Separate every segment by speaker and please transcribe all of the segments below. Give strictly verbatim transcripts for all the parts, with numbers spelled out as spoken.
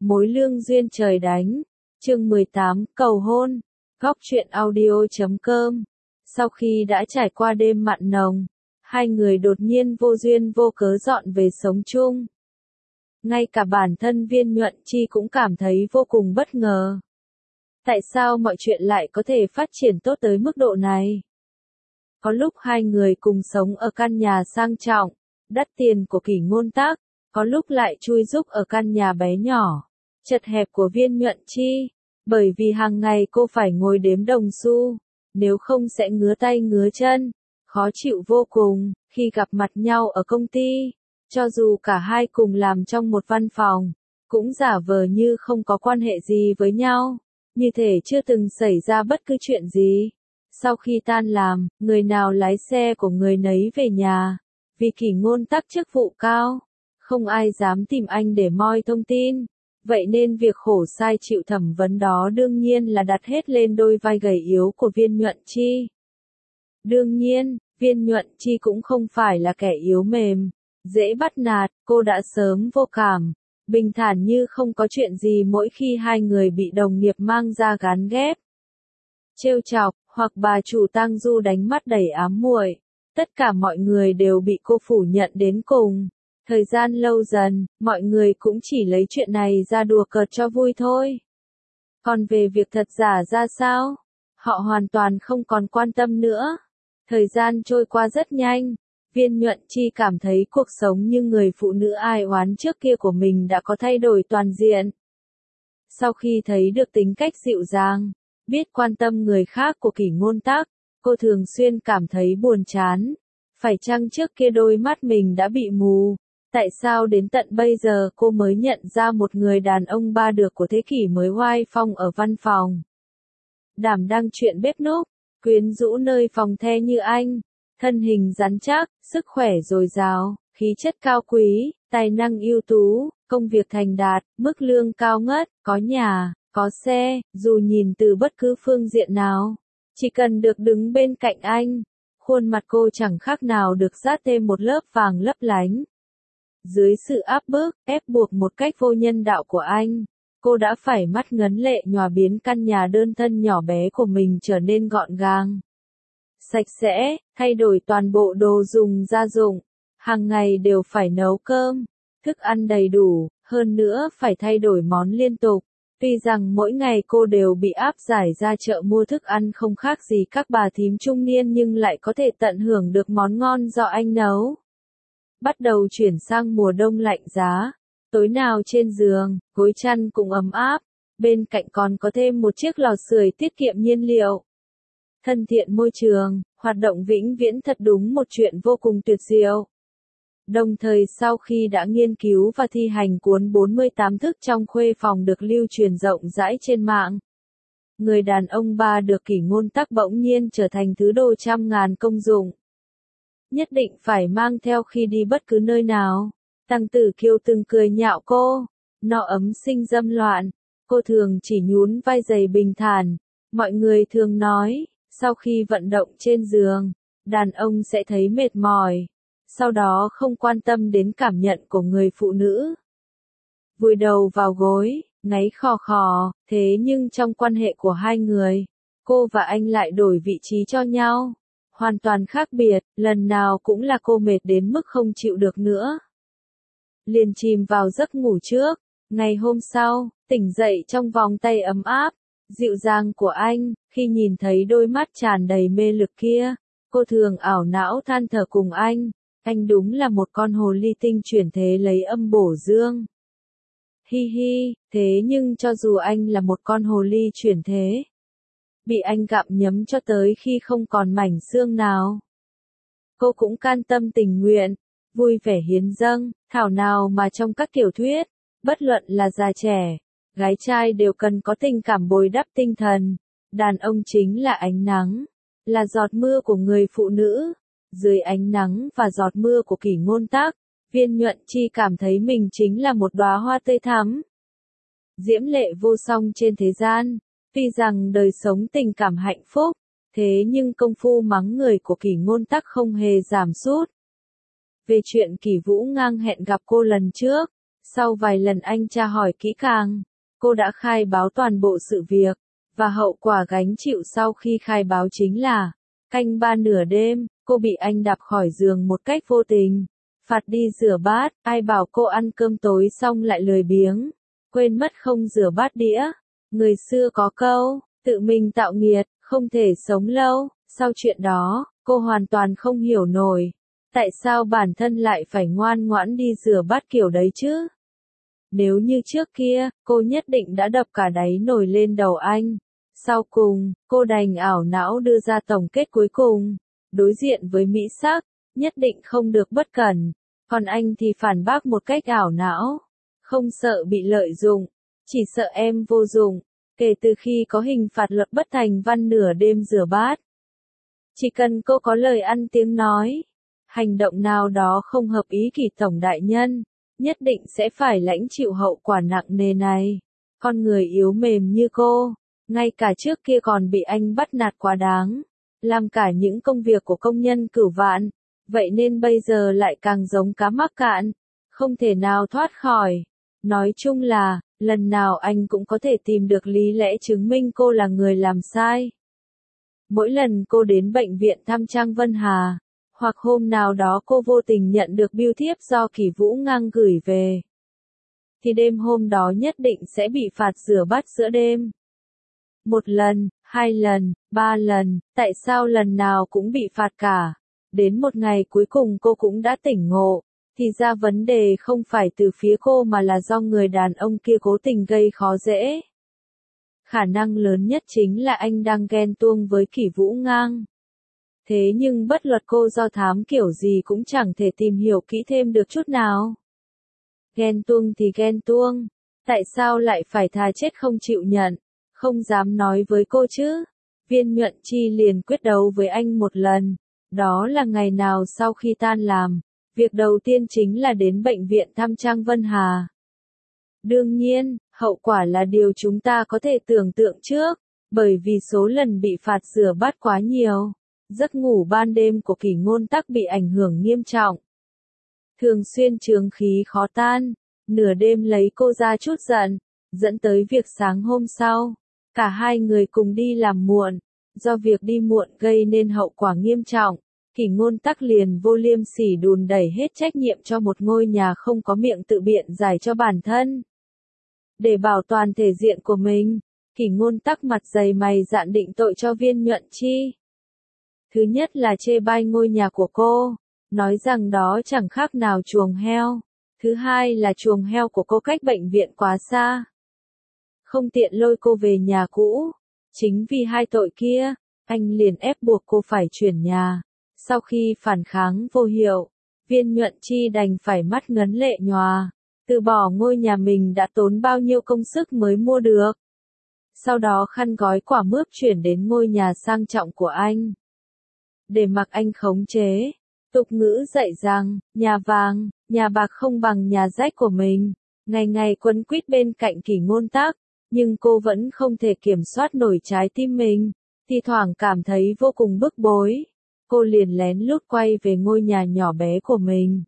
Speaker 1: Mối lương duyên trời đánh. Chương mười tám, cầu hôn. Góc truyện audio chấm com. Sau khi đã trải qua đêm mặn nồng, hai người đột nhiên vô duyên vô cớ dọn về sống chung. Ngay cả bản thân Viên Nhuận Chi cũng cảm thấy vô cùng bất ngờ. Tại sao mọi chuyện lại có thể phát triển tốt tới mức độ này? Có lúc hai người cùng sống ở căn nhà sang trọng, đắt tiền của Kỷ Ngôn Tắc, có lúc lại chui rúc ở căn nhà bé nhỏ, chật hẹp của Viên Nhuận Chi, bởi vì hàng ngày cô phải ngồi đếm đồng xu, nếu không sẽ ngứa tay ngứa chân, khó chịu vô cùng. Khi gặp mặt nhau ở công ty, cho dù cả hai cùng làm trong một văn phòng, cũng giả vờ như không có quan hệ gì với nhau, như thể chưa từng xảy ra bất cứ chuyện gì. Sau khi tan làm, người nào lái xe của người nấy về nhà, vì Kỷ Ngôn Tắc chức vụ cao, không ai dám tìm anh để moi thông tin, vậy nên việc khổ sai chịu thẩm vấn đó đương nhiên là đặt hết lên đôi vai gầy yếu của Viên Nhuận Chi. Đương nhiên, Viên Nhuận Chi cũng không phải là kẻ yếu mềm, dễ bắt nạt, cô đã sớm vô cảm, bình thản như không có chuyện gì mỗi khi hai người bị đồng nghiệp mang ra gán ghép, trêu chọc, hoặc bà chủ Tang Du đánh mắt đầy ám muội. Tất cả mọi người đều bị cô phủ nhận đến cùng. Thời gian lâu dần, mọi người cũng chỉ lấy chuyện này ra đùa cợt cho vui thôi. Còn về việc thật giả ra sao, họ hoàn toàn không còn quan tâm nữa. Thời gian trôi qua rất nhanh, Viên Nhuận Chi cảm thấy cuộc sống như người phụ nữ ai oán trước kia của mình đã có thay đổi toàn diện. Sau khi thấy được tính cách dịu dàng, biết quan tâm người khác của Kỷ Ngôn Tắc, cô thường xuyên cảm thấy buồn chán. Phải chăng trước kia đôi mắt mình đã bị mù? Tại sao đến tận bây giờ cô mới nhận ra một người đàn ông ba được của thế kỷ mới oai phong ở văn phòng? Đảm đang chuyện bếp núc, quyến rũ nơi phòng the như anh, thân hình rắn chắc, sức khỏe dồi dào, khí chất cao quý, tài năng ưu tú, công việc thành đạt, mức lương cao ngất, có nhà, có xe, dù nhìn từ bất cứ phương diện nào, chỉ cần được đứng bên cạnh anh, khuôn mặt cô chẳng khác nào được dát thêm một lớp vàng lấp lánh. Dưới sự áp bức, ép buộc một cách vô nhân đạo của anh, cô đã phải mắt ngấn lệ nhòa biến căn nhà đơn thân nhỏ bé của mình trở nên gọn gàng, sạch sẽ, thay đổi toàn bộ đồ dùng gia dụng, hàng ngày đều phải nấu cơm, thức ăn đầy đủ, hơn nữa phải thay đổi món liên tục. Tuy rằng mỗi ngày cô đều bị áp giải ra chợ mua thức ăn không khác gì các bà thím trung niên nhưng lại có thể tận hưởng được món ngon do anh nấu. Bắt đầu chuyển sang mùa đông lạnh giá, tối nào trên giường, gối chăn cũng ấm áp, bên cạnh còn có thêm một chiếc lò sưởi tiết kiệm nhiên liệu. Thân thiện môi trường, hoạt động vĩnh viễn thật đúng một chuyện vô cùng tuyệt diệu. Đồng thời sau khi đã nghiên cứu và thi hành cuốn bốn mươi tám thức trong khuê phòng được lưu truyền rộng rãi trên mạng, người đàn ông ba được Kỷ Ngôn Tắc bỗng nhiên trở thành thứ đồ trăm ngàn công dụng. Nhất định phải mang theo khi đi bất cứ nơi nào. Tăng Tử Kiêu từng cười nhạo cô, nọ ấm sinh dâm loạn, cô thường chỉ nhún vai giày bình thản. Mọi người thường nói, sau khi vận động trên giường, đàn ông sẽ thấy mệt mỏi. Sau đó không quan tâm đến cảm nhận của người phụ nữ. Vùi đầu vào gối, ngáy khò khò, thế nhưng trong quan hệ của hai người, cô và anh lại đổi vị trí cho nhau. Hoàn toàn khác biệt, lần nào cũng là cô mệt đến mức không chịu được nữa. Liền chìm vào giấc ngủ trước, ngày hôm sau, tỉnh dậy trong vòng tay ấm áp, dịu dàng của anh, khi nhìn thấy đôi mắt tràn đầy mê lực kia, cô thường ảo não than thở cùng anh. Anh đúng là một con hồ ly tinh chuyển thế lấy âm bổ dương. Hi hi, thế nhưng cho dù anh là một con hồ ly chuyển thế, bị anh gặm nhấm cho tới khi không còn mảnh xương nào, cô cũng can tâm tình nguyện, vui vẻ hiến dâng. Thảo nào mà trong các tiểu thuyết, bất luận là già trẻ, gái trai đều cần có tình cảm bồi đắp tinh thần. Đàn ông chính là ánh nắng, là giọt mưa của người phụ nữ. Dưới ánh nắng và giọt mưa của Kỷ Ngôn Tắc, Viên Nhuận Chi cảm thấy mình chính là một đóa hoa tươi thắm, diễm lệ vô song trên thế gian. Tuy rằng đời sống tình cảm hạnh phúc, thế nhưng công phu mắng người của Kỷ Ngôn Tắc không hề giảm sút. Về chuyện Kỷ Vũ ngang hẹn gặp cô lần trước, Sau vài lần anh tra hỏi kỹ càng, cô đã khai báo toàn bộ sự việc, và hậu quả gánh chịu sau khi khai báo chính là, canh ba nửa đêm, cô bị anh đạp khỏi giường một cách vô tình, phạt đi rửa bát, ai bảo cô ăn cơm tối xong lại lười biếng, quên mất không rửa bát đĩa. Người xưa có câu, tự mình tạo nghiệt, không thể sống lâu. Sau chuyện đó, cô hoàn toàn không hiểu nổi, tại sao bản thân lại phải ngoan ngoãn đi rửa bát kiểu đấy chứ? Nếu như trước kia, cô nhất định đã đập cả đáy nồi lên đầu anh. Sau cùng, cô đành ảo não đưa ra tổng kết cuối cùng. Đối diện với mỹ sắc, nhất định không được bất cẩn. Còn anh thì phản bác một cách ảo não. Không sợ bị lợi dụng, chỉ sợ em vô dụng. Kể từ khi có hình phạt luật bất thành văn nửa đêm rửa bát, chỉ cần cô có lời ăn tiếng nói, hành động nào đó không hợp ý kỷ tổng đại nhân, nhất định sẽ phải lãnh chịu hậu quả nặng nề này. Con người yếu mềm như cô, ngay cả trước kia còn bị anh bắt nạt quá đáng, làm cả những công việc của công nhân cửu vạn, vậy nên bây giờ lại càng giống cá mắc cạn, không thể nào thoát khỏi. Nói chung là, lần nào anh cũng có thể tìm được lý lẽ chứng minh cô là người làm sai. Mỗi lần cô đến bệnh viện thăm Trang Vân Hà, hoặc hôm nào đó cô vô tình nhận được bưu thiếp do Kỷ Vũ Ngang gửi về, thì đêm hôm đó nhất định sẽ bị phạt rửa bát giữa đêm. Một lần, hai lần, ba lần, tại sao lần nào cũng bị phạt cả? Đến một ngày cuối cùng cô cũng đã tỉnh ngộ, thì ra vấn đề không phải từ phía cô mà là do người đàn ông kia cố tình gây khó dễ. Khả năng lớn nhất chính là anh đang ghen tuông với Kỷ Vũ Ngang. Thế nhưng bất luận cô do thám kiểu gì cũng chẳng thể tìm hiểu kỹ thêm được chút nào. Ghen tuông thì ghen tuông, tại sao lại phải thà chết không chịu nhận, không dám nói với cô chứ? Viên Nhuận Chi liền quyết đấu với anh một lần, đó là ngày nào sau khi tan làm, việc đầu tiên chính là đến bệnh viện thăm Trang Vân Hà. Đương nhiên, hậu quả là điều chúng ta có thể tưởng tượng trước, bởi vì số lần bị phạt rửa bát quá nhiều, giấc ngủ ban đêm của Kỷ Ngôn Tắc bị ảnh hưởng nghiêm trọng. Thường xuyên chướng khí khó tan, nửa đêm lấy cô ra chút giận, dẫn tới việc sáng hôm sau, cả hai người cùng đi làm muộn, do việc đi muộn gây nên hậu quả nghiêm trọng. Kỷ Ngôn Tắc liền vô liêm sỉ đùn đẩy hết trách nhiệm cho một ngôi nhà không có miệng tự biện giải cho bản thân. Để bảo toàn thể diện của mình, Kỷ Ngôn Tắc mặt dày mày dạn định tội cho Viên Nhuận Chi. Thứ nhất là chê bai ngôi nhà của cô, nói rằng đó chẳng khác nào chuồng heo. Thứ hai là chuồng heo của cô cách bệnh viện quá xa, không tiện lôi cô về nhà cũ. Chính vì hai tội kia, anh liền ép buộc cô phải chuyển nhà. Sau khi phản kháng vô hiệu, Viên Nhuận Chi đành phải mắt ngấn lệ nhòa, từ bỏ ngôi nhà mình đã tốn bao nhiêu công sức mới mua được. Sau đó khăn gói quả mướp chuyển đến ngôi nhà sang trọng của anh. Để mặc anh khống chế, tục ngữ dạy rằng, nhà vàng, nhà bạc không bằng nhà rách của mình. Ngày ngày quấn quýt bên cạnh Kỷ Ngôn Tắc, nhưng cô vẫn không thể kiểm soát nổi trái tim mình, thi thoảng cảm thấy vô cùng bức bối. Cô liền lén lút quay về ngôi nhà nhỏ bé của mình.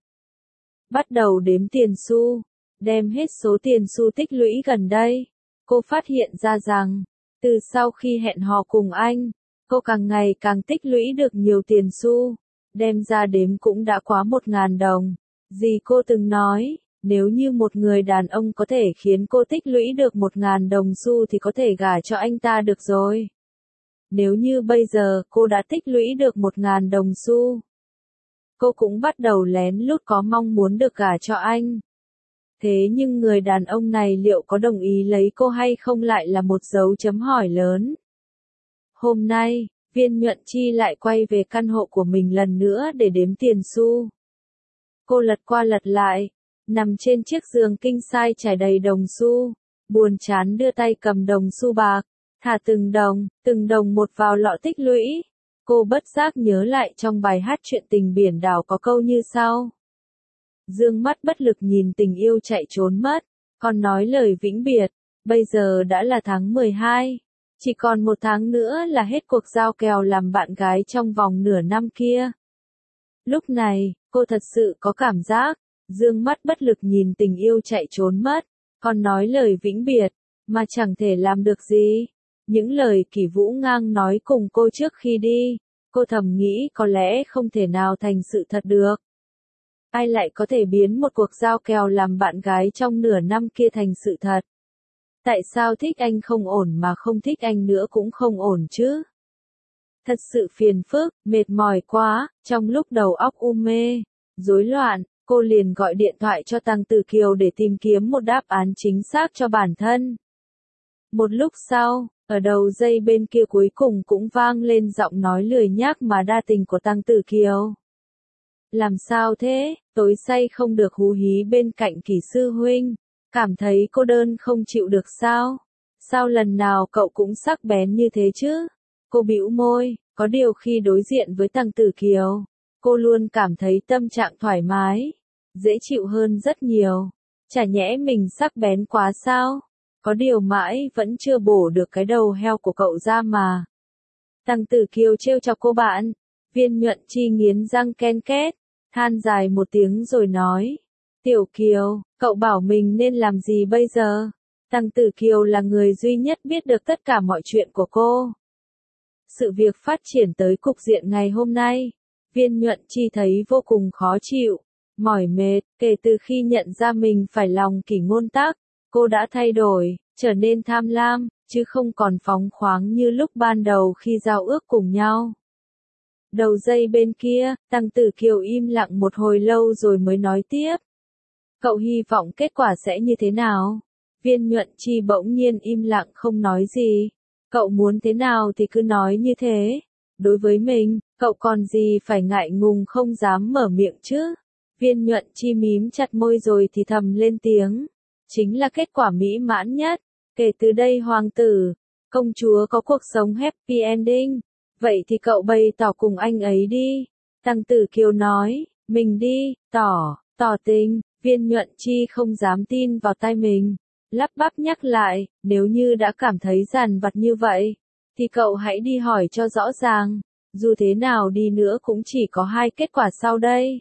Speaker 1: Bắt đầu đếm tiền xu, đem hết số tiền xu tích lũy gần đây. Cô phát hiện ra rằng, từ sau khi hẹn hò cùng anh, cô càng ngày càng tích lũy được nhiều tiền xu, đem ra đếm cũng đã quá một ngàn đồng. Dì cô từng nói, nếu như một người đàn ông có thể khiến cô tích lũy được một ngàn đồng xu thì có thể gả cho anh ta được rồi. Nếu như bây giờ cô đã tích lũy được một ngàn đồng xu, cô cũng bắt đầu lén lút có mong muốn được gả cho anh. Thế nhưng người đàn ông này liệu có đồng ý lấy cô hay không lại là một dấu chấm hỏi lớn. Hôm nay, Viên Nhuận Chi lại quay về căn hộ của mình lần nữa để đếm tiền xu. Cô lật qua lật lại, nằm trên chiếc giường king size trải đầy đồng xu, buồn chán đưa tay cầm đồng xu bạc, thả từng đồng, từng đồng một vào lọ tích lũy. Cô bất giác nhớ lại trong bài hát Chuyện Tình Biển Đảo có câu như sau. Dương mắt bất lực nhìn tình yêu chạy trốn mất, còn nói lời vĩnh biệt, bây giờ đã là tháng mười hai, chỉ còn một tháng nữa là hết cuộc giao kèo làm bạn gái trong vòng nửa năm kia. Lúc này, cô thật sự có cảm giác, dương mắt bất lực nhìn tình yêu chạy trốn mất, còn nói lời vĩnh biệt, mà chẳng thể làm được gì. Những lời Kỷ Vũ Ngang nói cùng cô trước khi đi, cô thầm nghĩ có lẽ không thể nào thành sự thật được. Ai lại có thể biến một cuộc giao kèo làm bạn gái trong nửa năm kia thành sự thật? Tại sao thích anh không ổn mà không thích anh nữa cũng không ổn chứ? Thật sự phiền phức, mệt mỏi quá, trong lúc đầu óc u mê, rối loạn, cô liền gọi điện thoại cho Tăng Tử Kiều để tìm kiếm một đáp án chính xác cho bản thân. Một lúc sau, ở đầu dây bên kia cuối cùng cũng vang lên giọng nói lười nhác mà đa tình của Tăng Tử Kiều. Làm sao thế, tối say không được hú hí bên cạnh Kỷ sư huynh, cảm thấy cô đơn không chịu được sao? Sao lần nào cậu cũng sắc bén như thế chứ? Cô bĩu môi, có điều khi đối diện với Tăng Tử Kiều, cô luôn cảm thấy tâm trạng thoải mái, dễ chịu hơn rất nhiều. Chả nhẽ mình sắc bén quá sao? Có điều mãi vẫn chưa bổ được cái đầu heo của cậu ra mà. Tăng Tử Kiều trêu chọc cô bạn, Viên Nhuận Chi nghiến răng ken két, than dài một tiếng rồi nói. Tiểu Kiều, cậu bảo mình nên làm gì bây giờ? Tăng Tử Kiều là người duy nhất biết được tất cả mọi chuyện của cô. Sự việc phát triển tới cục diện ngày hôm nay, Viên Nhuận Chi thấy vô cùng khó chịu, mỏi mệt, kể từ khi nhận ra mình phải lòng Kỷ Ngôn Tắc, cô đã thay đổi, trở nên tham lam, chứ không còn phóng khoáng như lúc ban đầu khi giao ước cùng nhau. Đầu dây bên kia, Tăng Tử Kiều im lặng một hồi lâu rồi mới nói tiếp. Cậu hy vọng kết quả sẽ như thế nào? Viên Nhuận Chi bỗng nhiên im lặng không nói gì. Cậu muốn thế nào thì cứ nói như thế. Đối với mình, cậu còn gì phải ngại ngùng không dám mở miệng chứ? Viên Nhuận Chi mím chặt môi rồi thì thầm lên tiếng. Chính là kết quả mỹ mãn nhất. Kể từ đây hoàng tử, công chúa có cuộc sống happy ending. Vậy thì cậu bày tỏ cùng anh ấy đi. Tăng Tử Kiều nói, mình đi, tỏ, tỏ tình. Viên Nhuận Chi không dám tin vào tai mình. Lắp bắp nhắc lại, nếu như đã cảm thấy dằn vặt như vậy, thì cậu hãy đi hỏi cho rõ ràng. Dù thế nào đi nữa cũng chỉ có hai kết quả sau đây.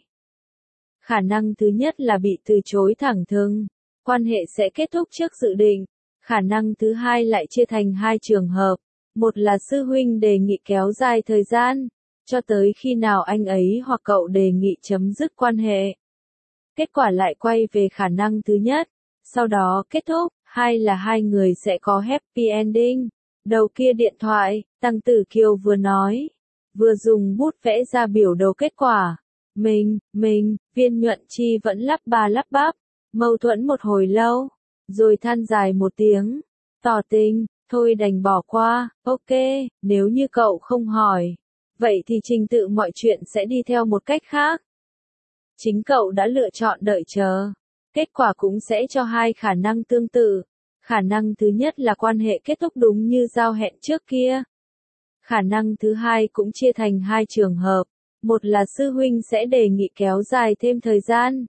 Speaker 1: Khả năng thứ nhất là bị từ chối thẳng thừng, quan hệ sẽ kết thúc trước dự định. Khả năng thứ hai lại chia thành hai trường hợp. Một là sư huynh đề nghị kéo dài thời gian, cho tới khi nào anh ấy hoặc cậu đề nghị chấm dứt quan hệ. Kết quả lại quay về khả năng thứ nhất, sau đó kết thúc. Hai là hai người sẽ có happy ending. Đầu kia điện thoại, Tăng Tử Kiều vừa nói, vừa dùng bút vẽ ra biểu đồ kết quả. Mình, mình, Viên Nhuận Chi vẫn lắp ba lắp bắp, mâu thuẫn một hồi lâu, rồi than dài một tiếng, tỏ tình, thôi đành bỏ qua, ok, nếu như cậu không hỏi, vậy thì trình tự mọi chuyện sẽ đi theo một cách khác. Chính cậu đã lựa chọn đợi chờ. Kết quả cũng sẽ cho hai khả năng tương tự. Khả năng thứ nhất là quan hệ kết thúc đúng như giao hẹn trước kia. Khả năng thứ hai cũng chia thành hai trường hợp. Một là sư huynh sẽ đề nghị kéo dài thêm thời gian,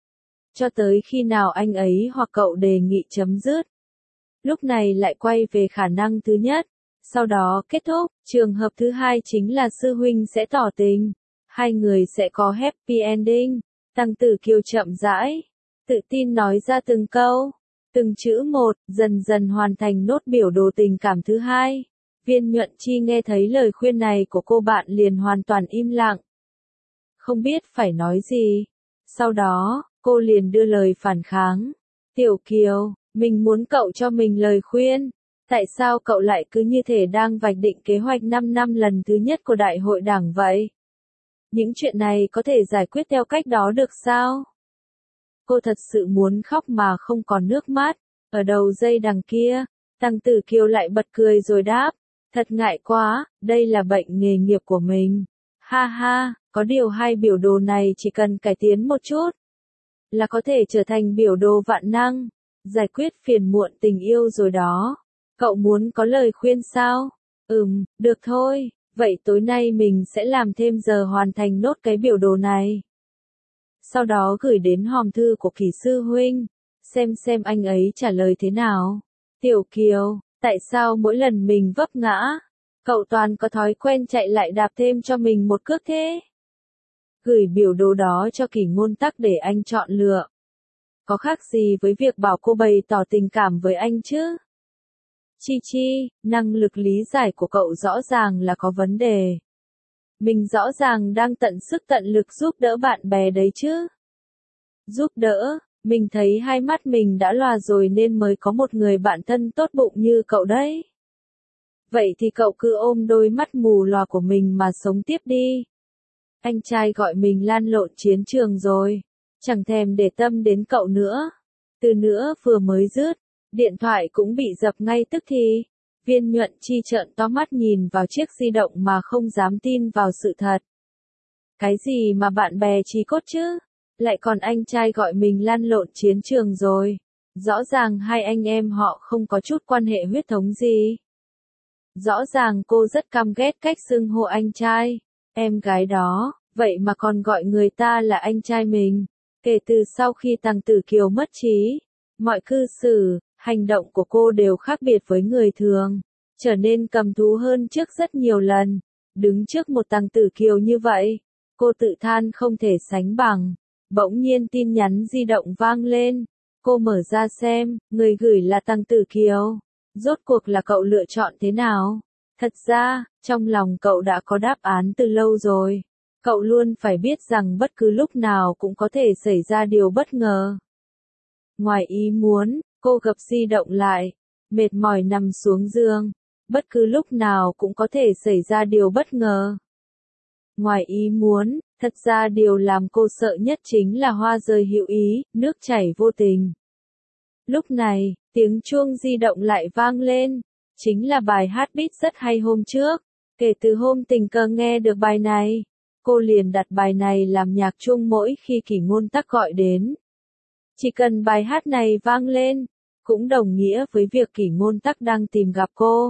Speaker 1: cho tới khi nào anh ấy hoặc cậu đề nghị chấm dứt. Lúc này lại quay về khả năng thứ nhất, sau đó kết thúc. Trường hợp thứ hai chính là sư huynh sẽ tỏ tình. Hai người sẽ có happy ending. Tăng Tử Kiều chậm rãi, tự tin nói ra từng câu, từng chữ một, dần dần hoàn thành nốt biểu đồ tình cảm thứ hai. Viên Nhuận Chi nghe thấy lời khuyên này của cô bạn liền hoàn toàn im lặng, không biết phải nói gì. Sau đó, cô liền đưa lời phản kháng. Tiểu Kiều, mình muốn cậu cho mình lời khuyên. Tại sao cậu lại cứ như thể đang vạch định kế hoạch năm năm lần thứ nhất của đại hội đảng vậy? Những chuyện này có thể giải quyết theo cách đó được sao? Cô thật sự muốn khóc mà không còn nước mắt. Ở đầu dây đằng kia, Tăng Tử Kiều lại bật cười rồi đáp. Thật ngại quá, đây là bệnh nghề nghiệp của mình. Ha ha, có điều hai biểu đồ này chỉ cần cải tiến một chút, là có thể trở thành biểu đồ vạn năng, giải quyết phiền muộn tình yêu rồi đó. Cậu muốn có lời khuyên sao? Ừm, được thôi, vậy tối nay mình sẽ làm thêm giờ hoàn thành nốt cái biểu đồ này. Sau đó gửi đến hòm thư của Kỷ sư huynh, xem xem anh ấy trả lời thế nào. Tiểu Kiều, tại sao mỗi lần mình vấp ngã, cậu toàn có thói quen chạy lại đạp thêm cho mình một cước thế? gửi biểu đồ đó cho Kỷ Ngôn Tắc để anh chọn lựa. Có khác gì với việc bảo cô bày tỏ tình cảm với anh chứ? Chi Chi, năng lực lý giải của cậu rõ ràng là có vấn đề. Mình rõ ràng đang tận sức tận lực giúp đỡ bạn bè đấy chứ. Giúp đỡ, mình thấy hai mắt mình đã lòa rồi nên mới có một người bạn thân tốt bụng như cậu đấy. Vậy thì cậu cứ ôm đôi mắt mù lòa của mình mà sống tiếp đi. Anh trai gọi mình lan lộn chiến trường rồi, chẳng thèm để tâm đến cậu nữa. Từ nữa vừa mới dứt, điện thoại cũng bị dập ngay tức thì. Viên Nhuận Chi trợn to mắt nhìn vào chiếc di động mà không dám tin vào sự thật. Cái gì mà bạn bè chí cốt chứ? Lại còn anh trai gọi mình lan lộn chiến trường rồi. Rõ ràng hai anh em họ không có chút quan hệ huyết thống gì. Rõ ràng cô rất căm ghét cách xưng hô anh trai, em gái đó, vậy mà còn gọi người ta là anh trai mình. Kể từ sau khi Tằng Tử Kiều mất trí, mọi cư xử, hành động của cô đều khác biệt với người thường, trở nên cầm thú hơn trước rất nhiều lần. Đứng trước một Tằng Tử Kiều như vậy, cô tự than không thể sánh bằng. Bỗng nhiên tin nhắn di động vang lên, cô mở ra xem, người gửi là Tằng Tử Kiều. Rốt cuộc là cậu lựa chọn thế nào? Thật ra, trong lòng cậu đã có đáp án từ lâu rồi. Cậu luôn phải biết rằng bất cứ lúc nào cũng có thể xảy ra điều bất ngờ. Ngoài ý muốn, cô gập di động lại, mệt mỏi nằm xuống giường. Bất cứ lúc nào cũng có thể xảy ra điều bất ngờ. Ngoài ý muốn, thật ra điều làm cô sợ nhất chính là hoa rơi hữu ý, nước chảy vô tình. Lúc này, tiếng chuông di động lại vang lên, chính là bài hát beat rất hay hôm trước. Kể từ hôm tình cờ nghe được bài này, cô liền đặt bài này làm nhạc chuông mỗi khi Kỷ Ngôn Tắc gọi đến. Chỉ cần bài hát này vang lên, cũng đồng nghĩa với việc Kỷ Ngôn Tắc đang tìm gặp cô.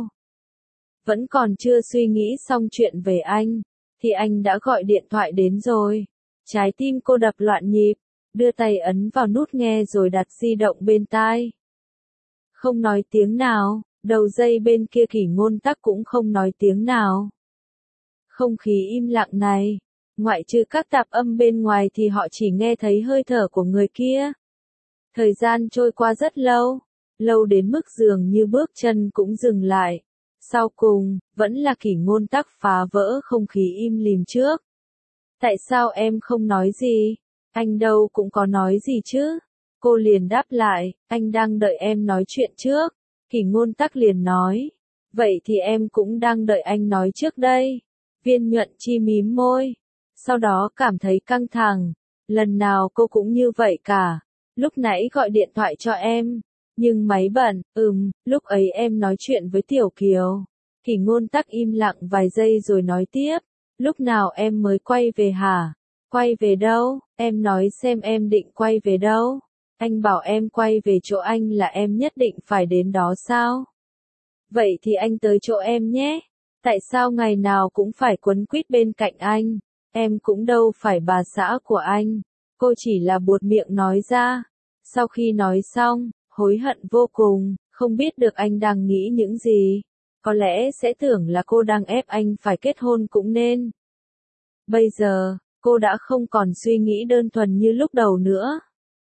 Speaker 1: Vẫn còn chưa suy nghĩ xong chuyện về anh, thì anh đã gọi điện thoại đến rồi. Trái tim cô đập loạn nhịp, đưa tay ấn vào nút nghe rồi đặt di động bên tai. Không nói tiếng nào, đầu dây bên kia Kỷ Ngôn Tắc cũng không nói tiếng nào. Không khí im lặng này, ngoại trừ các tạp âm bên ngoài thì họ chỉ nghe thấy hơi thở của người kia. Thời gian trôi qua rất lâu, lâu đến mức dường như bước chân cũng dừng lại. Sau cùng, vẫn là Kỷ Ngôn Tắc phá vỡ không khí im lìm trước. Tại sao em không nói gì? Anh đâu cũng có nói gì chứ? Cô liền đáp lại, anh đang đợi em nói chuyện trước. Kỷ Ngôn Tắc liền nói, vậy thì em cũng đang đợi anh nói trước đây. Viên Nhuận Chi mím môi, sau đó cảm thấy căng thẳng. Lần nào cô cũng như vậy cả. Lúc nãy gọi điện thoại cho em, nhưng máy bận, ừm, lúc ấy em nói chuyện với Tiểu Kiều. Kỷ Ngôn Tắc im lặng vài giây rồi nói tiếp, lúc nào em mới quay về hả? Quay về đâu? Em nói xem em định quay về đâu? Anh bảo em quay về chỗ anh là em nhất định phải đến đó sao? Vậy thì anh tới chỗ em nhé. Tại sao ngày nào cũng phải quấn quýt bên cạnh anh? Em cũng đâu phải bà xã của anh. Cô chỉ là buột miệng nói ra. Sau khi nói xong, hối hận vô cùng, không biết được anh đang nghĩ những gì. Có lẽ sẽ tưởng là cô đang ép anh phải kết hôn cũng nên. Bây giờ, cô đã không còn suy nghĩ đơn thuần như lúc đầu nữa.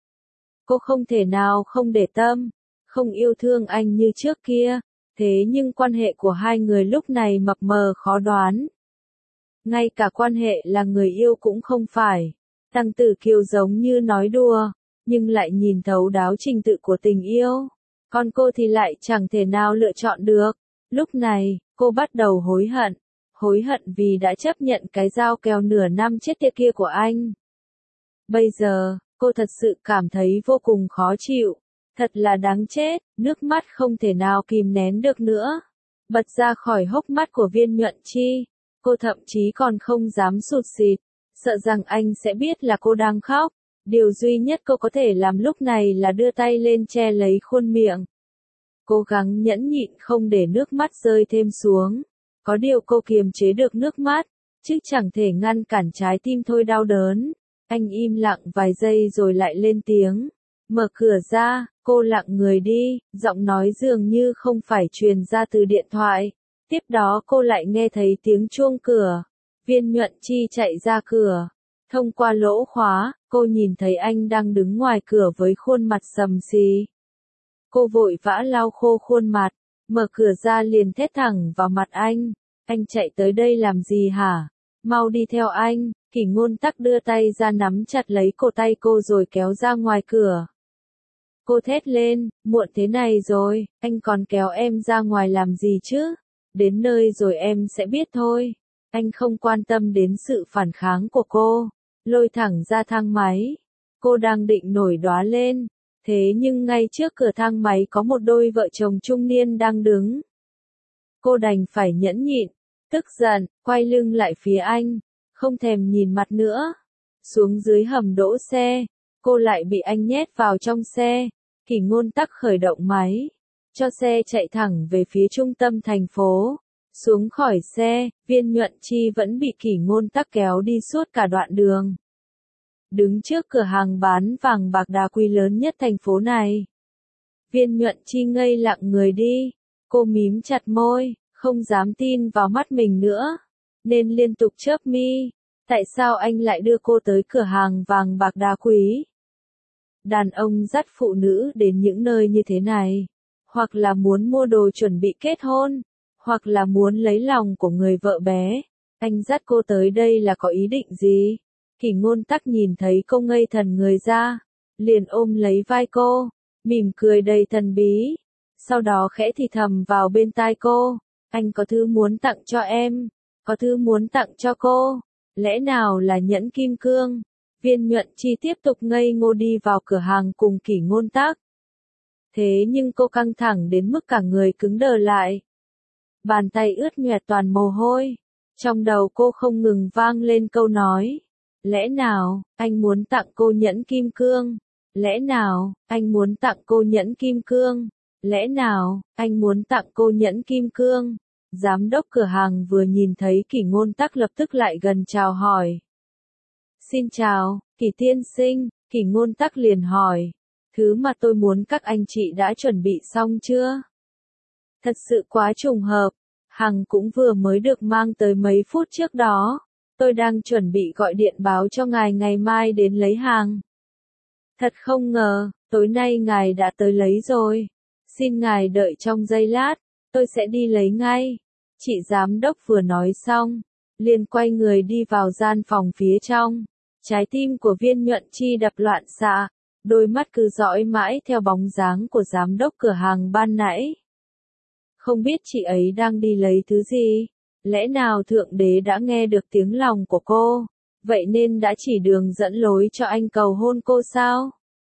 Speaker 1: Cô không thể nào không để tâm, không yêu thương anh như trước kia, thế nhưng quan hệ của hai người lúc này mập mờ khó đoán. Ngay cả quan hệ là người yêu cũng không phải. Tằng Tử Kiều giống như nói đùa, nhưng lại nhìn thấu đáo trình tự của tình yêu. Còn cô thì lại chẳng thể nào lựa chọn được. Lúc này, cô bắt đầu hối hận. Hối hận vì đã chấp nhận cái dao kèo nửa năm chết tiệt kia của anh. Bây giờ, cô thật sự cảm thấy vô cùng khó chịu. Thật là đáng chết, nước mắt không thể nào kìm nén được nữa. Bật ra khỏi hốc mắt của Viên Nhuận Chi. Cô thậm chí còn không dám sụt sịt, sợ rằng anh sẽ biết là cô đang khóc. Điều duy nhất cô có thể làm lúc này là đưa tay lên che lấy khuôn miệng. Cố gắng nhẫn nhịn không để nước mắt rơi thêm xuống. Có điều cô kiềm chế được nước mắt, chứ chẳng thể ngăn cản trái tim thôi đau đớn. Anh im lặng vài giây rồi lại lên tiếng. Mở cửa ra, cô lặng người đi, giọng nói dường như không phải truyền ra từ điện thoại. Tiếp đó cô lại nghe thấy tiếng chuông cửa. Viên Nhuận Chi chạy ra cửa. Thông qua lỗ khóa, cô nhìn thấy anh đang đứng ngoài cửa với khuôn mặt sầm xì. Cô vội vã lau khô khuôn mặt, mở cửa ra liền thét thẳng vào mặt anh. Anh chạy tới đây làm gì hả? Mau đi theo anh. Kỷ Ngôn Tắc đưa tay ra nắm chặt lấy cổ tay cô rồi kéo ra ngoài cửa. Cô thét lên, muộn thế này rồi, anh còn kéo em ra ngoài làm gì chứ? Đến nơi rồi em sẽ biết thôi. Anh không quan tâm đến sự phản kháng của cô, lôi thẳng ra thang máy. Cô đang định nổi đoá lên, thế nhưng ngay trước cửa thang máy có một đôi vợ chồng trung niên đang đứng. Cô đành phải nhẫn nhịn, tức giận, quay lưng lại phía anh, không thèm nhìn mặt nữa. Xuống dưới hầm đỗ xe, cô lại bị anh nhét vào trong xe. Kỷ Ngôn Tắc khởi động máy, cho xe chạy thẳng về phía trung tâm thành phố. Xuống khỏi xe, Viên Nhuận Chi vẫn bị Kỷ Ngôn Tắc kéo đi suốt cả đoạn đường. Đứng trước cửa hàng bán vàng bạc đá quý lớn nhất thành phố này. Viên Nhuận Chi ngây lặng người đi, cô mím chặt môi, không dám tin vào mắt mình nữa, nên liên tục chớp mi. Tại sao anh lại đưa cô tới cửa hàng vàng bạc đá quý? Đàn ông dắt phụ nữ đến những nơi như thế này, hoặc là muốn mua đồ chuẩn bị kết hôn, hoặc là muốn lấy lòng của người vợ bé. Anh dắt cô tới đây là có ý định gì? Kỷ Ngôn Tắc nhìn thấy cô ngây thần người ra, liền ôm lấy vai cô, mỉm cười đầy thần bí. Sau đó khẽ thì thầm vào bên tai cô, anh có thứ muốn tặng cho em, có thứ muốn tặng cho cô. Lẽ nào là nhẫn kim cương? Viên Nhuận Chi tiếp tục ngây ngô đi vào cửa hàng cùng Kỷ Ngôn Tắc. Thế nhưng cô căng thẳng đến mức cả người cứng đờ lại. Bàn tay ướt nhoẹt toàn mồ hôi. Trong đầu cô không ngừng vang lên câu nói. Lẽ nào, anh muốn tặng cô nhẫn kim cương? Lẽ nào, anh muốn tặng cô nhẫn kim cương? Lẽ nào, anh muốn tặng cô nhẫn kim cương? Giám đốc cửa hàng vừa nhìn thấy Kỷ Ngôn Tắc lập tức lại gần chào hỏi. Xin chào, Kỷ tiên sinh. Kỷ Ngôn Tắc liền hỏi. Thứ mà tôi muốn các anh chị đã chuẩn bị xong chưa? Thật sự quá trùng hợp. Hàng cũng vừa mới được mang tới mấy phút trước đó. Tôi đang chuẩn bị gọi điện báo cho ngài ngày mai đến lấy hàng. Thật không ngờ, tối nay ngài đã tới lấy rồi. Xin ngài đợi trong giây lát, tôi sẽ đi lấy ngay. Chị giám đốc vừa nói xong, liền quay người đi vào gian phòng phía trong. Trái tim của Viên Nhuận Chi đập loạn xạ, đôi mắt cứ dõi mãi theo bóng dáng của giám đốc cửa hàng ban nãy. Không biết chị ấy đang đi lấy thứ gì? Lẽ nào Thượng Đế đã nghe được tiếng lòng của cô, vậy nên đã chỉ đường dẫn lối cho anh cầu hôn cô sao?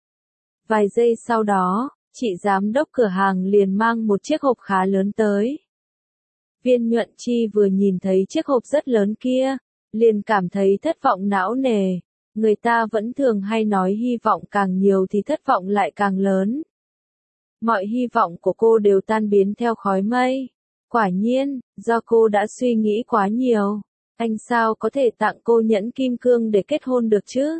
Speaker 1: Vài giây sau đó, chị giám đốc cửa hàng liền mang một chiếc hộp khá lớn tới. Viên Nhuận Chi vừa nhìn thấy chiếc hộp rất lớn kia, liền cảm thấy thất vọng não nề. Người ta vẫn thường hay nói hy vọng càng nhiều thì thất vọng lại càng lớn. Mọi hy vọng của cô đều tan biến theo khói mây. Quả nhiên, do cô đã suy nghĩ quá nhiều. Anh sao có thể tặng cô nhẫn kim cương để kết hôn được chứ?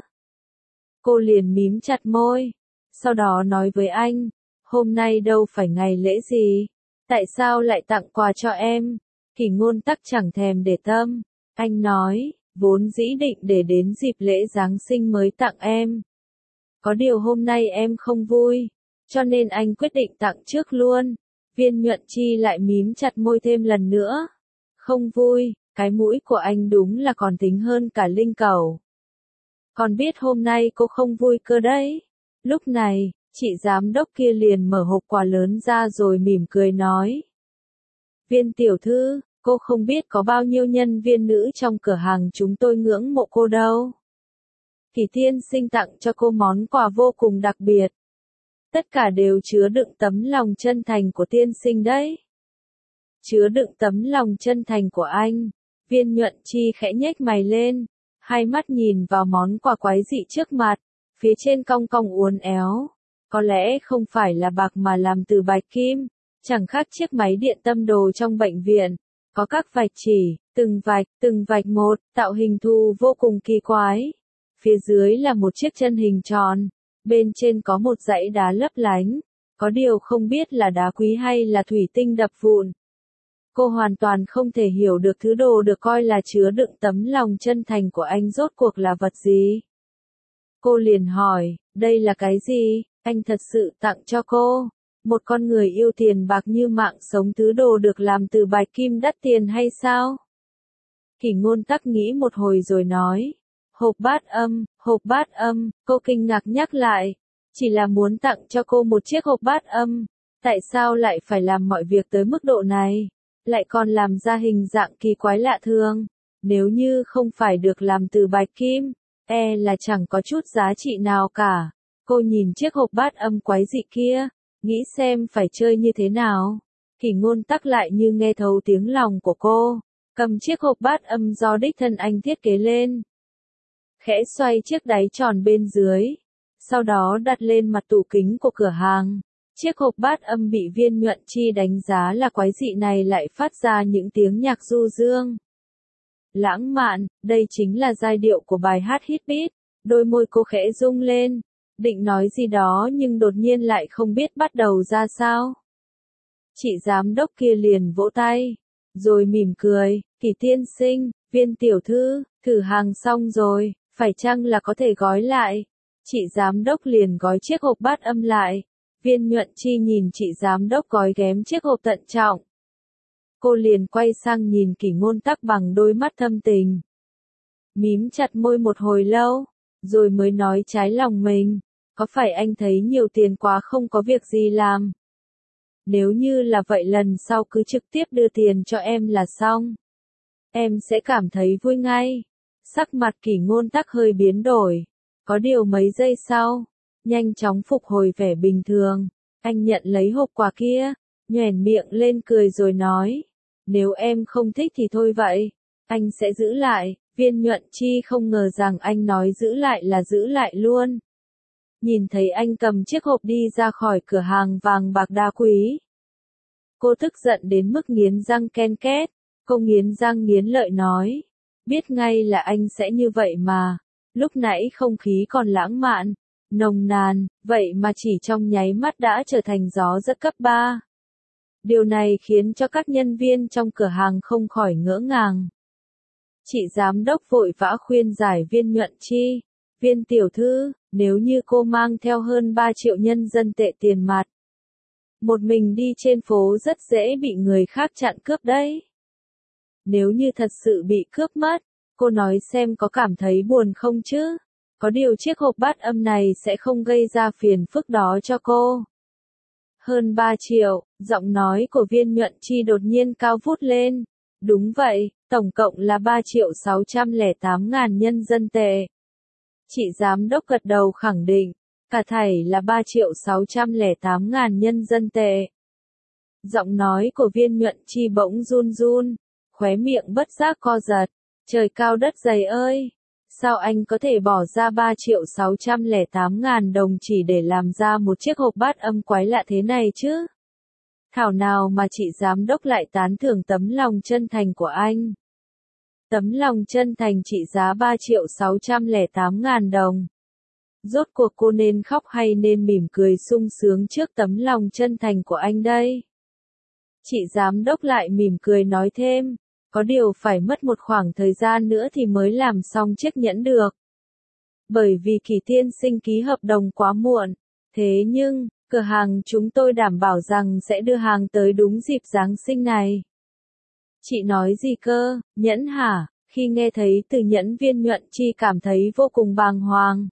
Speaker 1: Cô liền mím chặt môi. Sau đó nói với anh, hôm nay đâu phải ngày lễ gì. Tại sao lại tặng quà cho em? Kỷ Ngôn Tắc chẳng thèm để tâm. Anh nói, vốn dĩ định để đến dịp lễ Giáng sinh mới tặng em. Có điều hôm nay em không vui, cho nên anh quyết định tặng trước luôn. Viên Nhuận Chi lại mím chặt môi thêm lần nữa. Không vui, cái mũi của anh đúng là còn tính hơn cả linh cẩu. Còn biết hôm nay cô không vui cơ đấy. Lúc này, chị giám đốc kia liền mở hộp quà lớn ra rồi mỉm cười nói. Viên tiểu thư, cô không biết có bao nhiêu nhân viên nữ trong cửa hàng chúng tôi ngưỡng mộ cô đâu. Kỷ tiên sinh tặng cho cô món quà vô cùng đặc biệt. Tất cả đều chứa đựng tấm lòng chân thành của tiên sinh đấy. Chứa đựng tấm lòng chân thành của anh. Viên Nhuận Chi khẽ nhếch mày lên, hai mắt nhìn vào món quà quái dị trước mặt, phía trên cong cong uốn éo. Có lẽ không phải là bạc mà làm từ bạch kim, chẳng khác chiếc máy điện tâm đồ trong bệnh viện. Có các vạch chỉ, từng vạch, từng vạch một, tạo hình thù vô cùng kỳ quái. Phía dưới là một chiếc chân hình tròn, bên trên có một dãy đá lấp lánh, có điều không biết là đá quý hay là thủy tinh đập vụn. Cô hoàn toàn không thể hiểu được thứ đồ được coi là chứa đựng tấm lòng chân thành của anh rốt cuộc là vật gì. Cô liền hỏi, đây là cái gì, anh thật sự tặng cho cô? Một con người yêu tiền bạc như mạng sống thứ đồ được làm từ bạch kim đắt tiền hay sao? Kỷ Ngôn Tắc nghĩ một hồi rồi nói, hộp bát âm, hộp bát âm, cô kinh ngạc nhắc lại, chỉ là muốn tặng cho cô một chiếc hộp bát âm, tại sao lại phải làm mọi việc tới mức độ này, lại còn làm ra hình dạng kỳ quái lạ thường, nếu như không phải được làm từ bạch kim, e là chẳng có chút giá trị nào cả. Cô nhìn chiếc hộp bát âm quái dị kia, nghĩ xem phải chơi như thế nào. Kỷ Ngôn Tắc lại như nghe thấu tiếng lòng của cô, cầm chiếc hộp bát âm do đích thân anh thiết kế lên. Khẽ xoay chiếc đáy tròn bên dưới, sau đó đặt lên mặt tủ kính của cửa hàng. Chiếc hộp bát âm bị Viên Nhuận Chi đánh giá là quái dị này lại phát ra những tiếng nhạc du dương. Lãng mạn, đây chính là giai điệu của bài hát hit beat. Đôi môi cô khẽ rung lên, định nói gì đó nhưng đột nhiên lại không biết bắt đầu ra sao. Chị giám đốc kia liền vỗ tay, rồi mỉm cười, Kỷ tiên sinh, Viên tiểu thư, thử hàng xong rồi, phải chăng là có thể gói lại? Chị giám đốc liền gói chiếc hộp bát âm lại. Viên Nhuận Chi nhìn chị giám đốc gói ghém chiếc hộp tận trọng. Cô liền quay sang nhìn Kỷ Ngôn Tắc bằng đôi mắt thâm tình. Mím chặt môi một hồi lâu, rồi mới nói trái lòng mình, có phải anh thấy nhiều tiền quá không có việc gì làm? Nếu như là vậy lần sau cứ trực tiếp đưa tiền cho em là xong. Em sẽ cảm thấy vui ngay. Sắc mặt Kỷ Ngôn Tắc hơi biến đổi. Có điều mấy giây sau, nhanh chóng phục hồi vẻ bình thường. Anh nhận lấy hộp quà kia, nhoẻn miệng lên cười rồi nói. Nếu em không thích thì thôi vậy, anh sẽ giữ lại. Viên Nhuận Chi không ngờ rằng anh nói giữ lại là giữ lại luôn. Nhìn thấy anh cầm chiếc hộp đi ra khỏi cửa hàng vàng bạc đá quý. Cô tức giận đến mức nghiến răng ken két. Cô nghiến răng nghiến lợi nói. Biết ngay là anh sẽ như vậy mà. Lúc nãy không khí còn lãng mạn, nồng nàn, vậy mà chỉ trong nháy mắt đã trở thành gió rất cấp ba. Điều này khiến cho các nhân viên trong cửa hàng không khỏi ngỡ ngàng. Chị giám đốc vội vã khuyên giải Viên Nhuận Chi. Viên tiểu thư, nếu như cô mang theo hơn ba triệu nhân dân tệ tiền mặt, một mình đi trên phố rất dễ bị người khác chặn cướp đấy. Nếu như thật sự bị cướp mất, cô nói xem có cảm thấy buồn không chứ? Có điều chiếc hộp bát âm này sẽ không gây ra phiền phức đó cho cô. Hơn ba triệu, giọng nói của Viên Nhuận Chi đột nhiên cao vút lên. Đúng vậy, tổng cộng là ba triệu sáu trăm lẻ tám ngàn nhân dân tệ. Chị giám đốc gật đầu khẳng định, cả thảy là ba triệu sáu trăm lẻ tám ngàn nhân dân tệ. Giọng nói của Viên Nhuận Chi bỗng run run, khóe miệng bất giác co giật. Trời cao đất dày ơi! Sao anh có thể bỏ ra ba triệu sáu trăm lẻ tám ngàn đồng chỉ để làm ra một chiếc hộp bát âm quái lạ thế này chứ? Thảo nào mà chị giám đốc lại tán thưởng tấm lòng chân thành của anh. Tấm lòng chân thành trị giá ba triệu sáu trăm lẻ tám ngàn đồng. Rốt cuộc cô nên khóc hay nên mỉm cười sung sướng trước tấm lòng chân thành của anh đây? Chị giám đốc lại mỉm cười nói thêm. Có điều phải mất một khoảng thời gian nữa thì mới làm xong chiếc nhẫn được. Bởi vì Kỷ tiên sinh ký hợp đồng quá muộn. Thế nhưng, cửa hàng chúng tôi đảm bảo rằng sẽ đưa hàng tới đúng dịp Giáng sinh này. Chị nói gì cơ, nhẫn hả? Khi nghe thấy từ nhẫn Viên Nhuận Chi cảm thấy vô cùng bàng hoàng.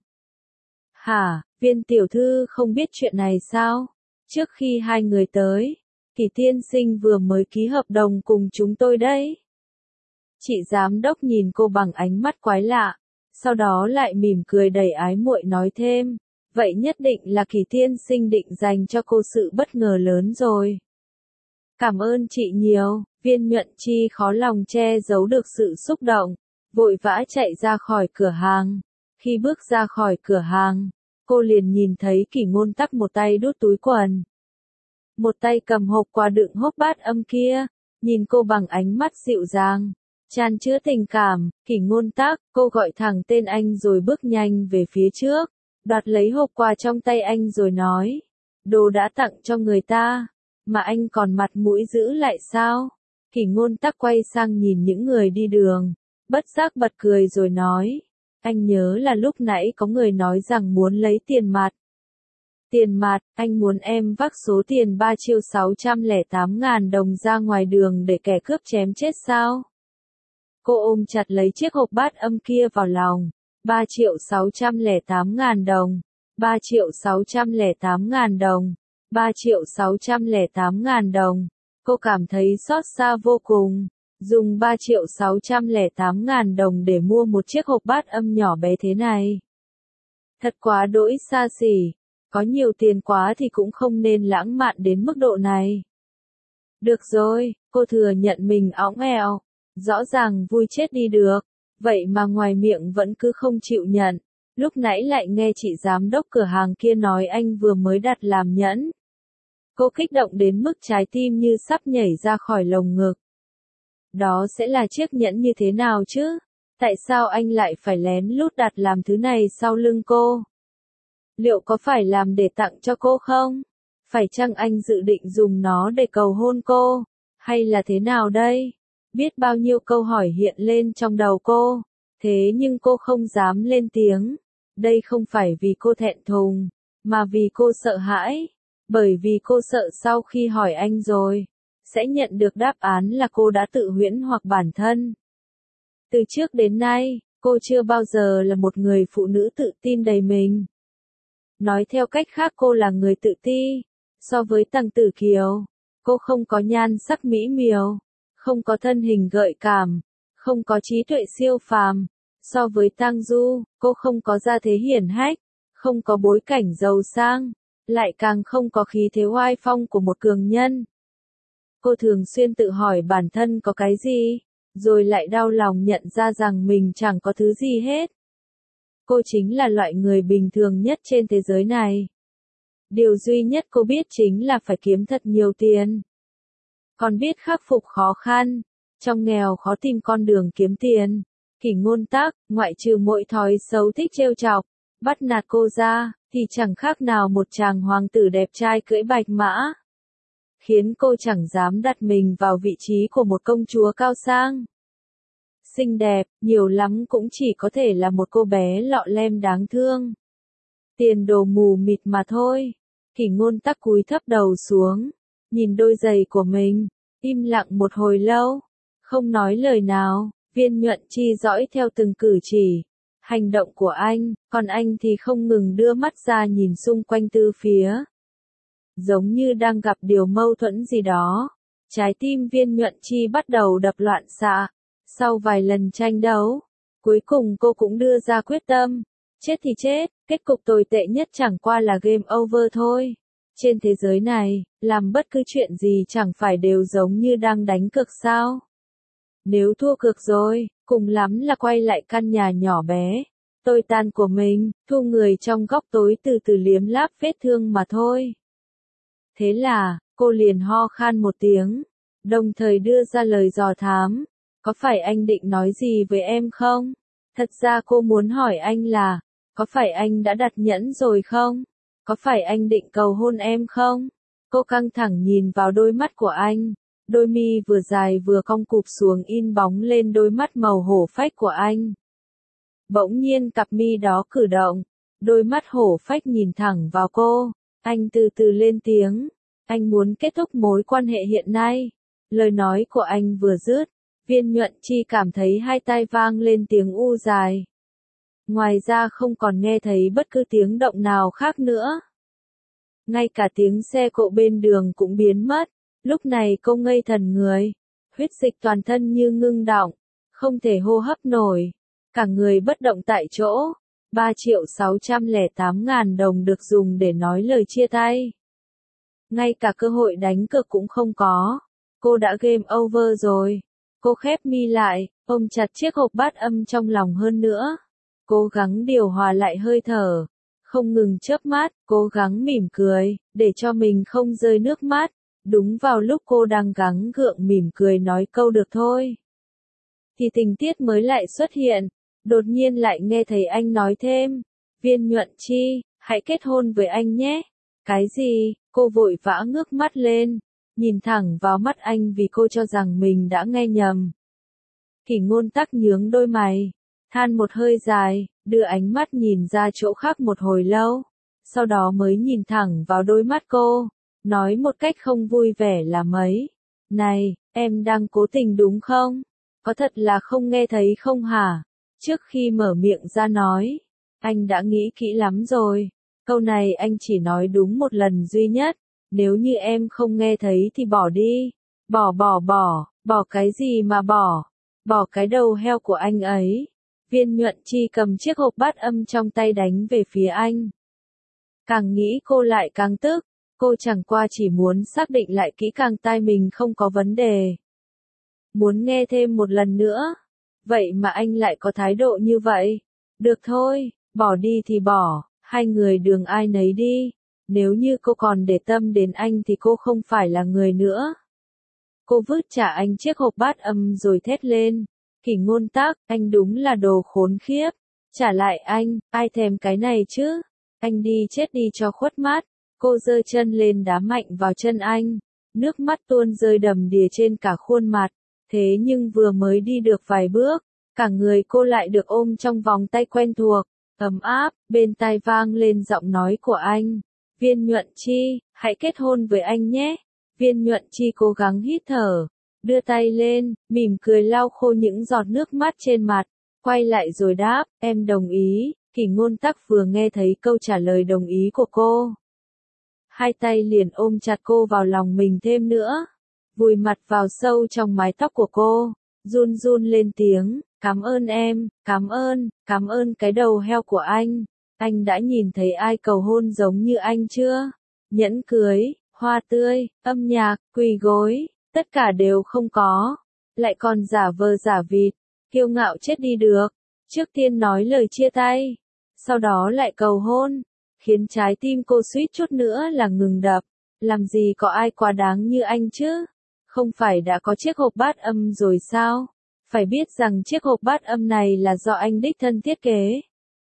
Speaker 1: Hả, Viên tiểu thư không biết chuyện này sao? Trước khi hai người tới, Kỷ tiên sinh vừa mới ký hợp đồng cùng chúng tôi đấy. Chị giám đốc nhìn cô bằng ánh mắt quái lạ, sau đó lại mỉm cười đầy ái muội nói thêm, vậy nhất định là Kỷ tiên sinh định dành cho cô sự bất ngờ lớn rồi. Cảm ơn chị nhiều, Viên Nhuận Chi khó lòng che giấu được sự xúc động, vội vã chạy ra khỏi cửa hàng. Khi bước ra khỏi cửa hàng, cô liền nhìn thấy Kỷ Ngôn Tắc một tay đút túi quần, một tay cầm hộp quà đựng hộp bát âm kia, nhìn cô bằng ánh mắt dịu dàng, chan chứa tình cảm. Kỷ Ngôn Tắc, cô gọi thẳng tên anh rồi bước nhanh về phía trước, đoạt lấy hộp quà trong tay anh rồi nói, đồ đã tặng cho người ta, mà anh còn mặt mũi giữ lại sao? Kỷ Ngôn Tắc quay sang nhìn những người đi đường, bất giác bật cười rồi nói, anh nhớ là lúc nãy có người nói rằng muốn lấy tiền mặt. Tiền mặt, anh muốn em vác số tiền ba triệu sáu trăm lẻ tám ngàn đồng ra ngoài đường để kẻ cướp chém chết sao? Cô ôm chặt lấy chiếc hộp bát âm kia vào lòng. ba triệu sáu trăm lẻ tám ngàn đồng. ba triệu sáu trăm lẻ tám ngàn đồng. ba triệu sáu trăm lẻ tám ngàn đồng. Cô cảm thấy xót xa vô cùng. Dùng ba triệu sáu trăm lẻ tám ngàn đồng để mua một chiếc hộp bát âm nhỏ bé thế này. Thật quá đỗi xa xỉ. Có nhiều tiền quá thì cũng không nên lãng mạn đến mức độ này. Được rồi, cô thừa nhận mình óng eo. Rõ ràng vui chết đi được. Vậy mà ngoài miệng vẫn cứ không chịu nhận. Lúc nãy lại nghe chị giám đốc cửa hàng kia nói anh vừa mới đặt làm nhẫn. Cô kích động đến mức trái tim như sắp nhảy ra khỏi lồng ngực. Đó sẽ là chiếc nhẫn như thế nào chứ? Tại sao anh lại phải lén lút đặt làm thứ này sau lưng cô? Liệu có phải làm để tặng cho cô không? Phải chăng anh dự định dùng nó để cầu hôn cô? Hay là thế nào đây? Biết bao nhiêu câu hỏi hiện lên trong đầu cô. Thế nhưng cô không dám lên tiếng. Đây không phải vì cô thẹn thùng, mà vì cô sợ hãi. Bởi vì cô sợ sau khi hỏi anh rồi, sẽ nhận được đáp án là cô đã tự huyễn hoặc bản thân. Từ trước đến nay, cô chưa bao giờ là một người phụ nữ tự tin đầy mình. Nói theo cách khác cô là người tự ti. So với Tằng Tử Kiều, cô không có nhan sắc mỹ miều, không có thân hình gợi cảm, không có trí tuệ siêu phàm. So với Tang Du, cô không có gia thế hiển hách, không có bối cảnh giàu sang, lại càng không có khí thế oai phong của một cường nhân. Cô thường xuyên tự hỏi bản thân có cái gì, rồi lại đau lòng nhận ra rằng mình chẳng có thứ gì hết. Cô chính là loại người bình thường nhất trên thế giới này. Điều duy nhất cô biết chính là phải kiếm thật nhiều tiền. Còn biết khắc phục khó khăn, trong nghèo khó tìm con đường kiếm tiền. Kỷ Ngôn Tắc, ngoại trừ mỗi thói xấu thích trêu chọc, bắt nạt cô ra, thì chẳng khác nào một chàng hoàng tử đẹp trai cưỡi bạch mã. Khiến cô chẳng dám đặt mình vào vị trí của một công chúa cao sang. Xinh đẹp, nhiều lắm cũng chỉ có thể là một cô bé lọ lem đáng thương. Tiền đồ mù mịt mà thôi. Kỷ Ngôn Tắc cúi thấp đầu xuống, nhìn đôi giày của mình, im lặng một hồi lâu, không nói lời nào. Viên Nhuận Chi dõi theo từng cử chỉ, hành động của anh, còn anh thì không ngừng đưa mắt ra nhìn xung quanh tư phía. Giống như đang gặp điều mâu thuẫn gì đó. Trái tim Viên Nhuận Chi bắt đầu đập loạn xạ. Sau vài lần tranh đấu, cuối cùng cô cũng đưa ra quyết tâm. Chết thì chết, kết cục tồi tệ nhất chẳng qua là game over thôi. Trên thế giới này, làm bất cứ chuyện gì chẳng phải đều giống như đang đánh cược sao? Nếu thua cược rồi, cùng lắm là quay lại căn nhà nhỏ bé, tồi tàn của mình, thu người trong góc tối từ từ liếm láp vết thương mà thôi. Thế là, cô liền ho khan một tiếng, đồng thời đưa ra lời dò thám. Có phải anh định nói gì với em không? Thật ra cô muốn hỏi anh là, có phải anh đã đặt nhẫn rồi không? Có phải anh định cầu hôn em không? Cô căng thẳng nhìn vào đôi mắt của anh. Đôi mi vừa dài vừa cong cụp xuống in bóng lên đôi mắt màu hổ phách của anh. Bỗng nhiên cặp mi đó cử động, đôi mắt hổ phách nhìn thẳng vào cô. Anh từ từ lên tiếng, anh muốn kết thúc mối quan hệ hiện nay. Lời nói của anh vừa dứt, Viên Nhuận Chi cảm thấy hai tai vang lên tiếng u dài. Ngoài ra không còn nghe thấy bất cứ tiếng động nào khác nữa. Ngay cả tiếng xe cộ bên đường cũng biến mất. Lúc này cô ngây thần người, huyết dịch toàn thân như ngưng đọng, không thể hô hấp nổi, cả người bất động tại chỗ. ba triệu sáu trăm lẻ tám ngàn đồng được dùng để nói lời chia tay. Ngay cả cơ hội đánh cược cũng không có, cô đã game over rồi. Cô khép mi lại, ôm chặt chiếc hộp bát âm trong lòng hơn nữa. Cố gắng điều hòa lại hơi thở, không ngừng chớp mắt, cố gắng mỉm cười, để cho mình không rơi nước mắt. Đúng vào lúc cô đang gắng gượng mỉm cười nói câu được thôi, thì tình tiết mới lại xuất hiện. Đột nhiên lại nghe thấy anh nói thêm, Viên Nhuận Chi, hãy kết hôn với anh nhé. Cái gì? Cô vội vã ngước mắt lên, nhìn thẳng vào mắt anh vì cô cho rằng mình đã nghe nhầm. Kỷ Ngôn Tắc nhướng đôi mày, than một hơi dài, đưa ánh mắt nhìn ra chỗ khác một hồi lâu, sau đó mới nhìn thẳng vào đôi mắt cô, nói một cách không vui vẻ là mấy. Này, em đang cố tình đúng không? Có thật là không nghe thấy không hả? Trước khi mở miệng ra nói, anh đã nghĩ kỹ lắm rồi. Câu này anh chỉ nói đúng một lần duy nhất. Nếu như em không nghe thấy thì bỏ đi. Bỏ bỏ bỏ, bỏ cái gì mà bỏ? Bỏ cái đầu heo của anh ấy. Viên Nhuận Chi cầm chiếc hộp bát âm trong tay đánh về phía anh. Càng nghĩ cô lại càng tức. Cô chẳng qua chỉ muốn xác định lại kỹ càng tai mình không có vấn đề. Muốn nghe thêm một lần nữa. Vậy mà anh lại có thái độ như vậy. Được thôi, bỏ đi thì bỏ, hai người đường ai nấy đi. Nếu như cô còn để tâm đến anh thì cô không phải là người nữa. Cô vứt trả anh chiếc hộp bát âm rồi thét lên. Kỷ Ngôn Tắc, anh đúng là đồ khốn khiếp. Trả lại anh, ai thèm cái này chứ? Anh đi chết đi cho khuất mắt. Cô giơ chân lên đá mạnh vào chân anh. Nước mắt tuôn rơi đầm đìa trên cả khuôn mặt. Thế nhưng vừa mới đi được vài bước, cả người cô lại được ôm trong vòng tay quen thuộc, ấm áp, bên tai vang lên giọng nói của anh. Viên Nhuận Chi, hãy kết hôn với anh nhé. Viên Nhuận Chi cố gắng hít thở, đưa tay lên, mỉm cười lau khô những giọt nước mắt trên mặt, quay lại rồi đáp, em đồng ý. Kỷ Ngôn Tắc vừa nghe thấy câu trả lời đồng ý của cô. Hai tay liền ôm chặt cô vào lòng mình thêm nữa, vùi mặt vào sâu trong mái tóc của cô, run run lên tiếng, cảm ơn em, cảm ơn, cảm ơn cái đầu heo của anh. Anh đã nhìn thấy ai cầu hôn giống như anh chưa? Nhẫn cưới, hoa tươi, âm nhạc, quỳ gối, tất cả đều không có. Lại còn giả vờ giả vịt, kiêu ngạo chết đi được. Trước tiên nói lời chia tay, sau đó lại cầu hôn, khiến trái tim cô suýt chút nữa là ngừng đập. Làm gì có ai quá đáng như anh chứ? Không phải đã có chiếc hộp bát âm rồi sao? Phải biết rằng chiếc hộp bát âm này là do anh đích thân thiết kế.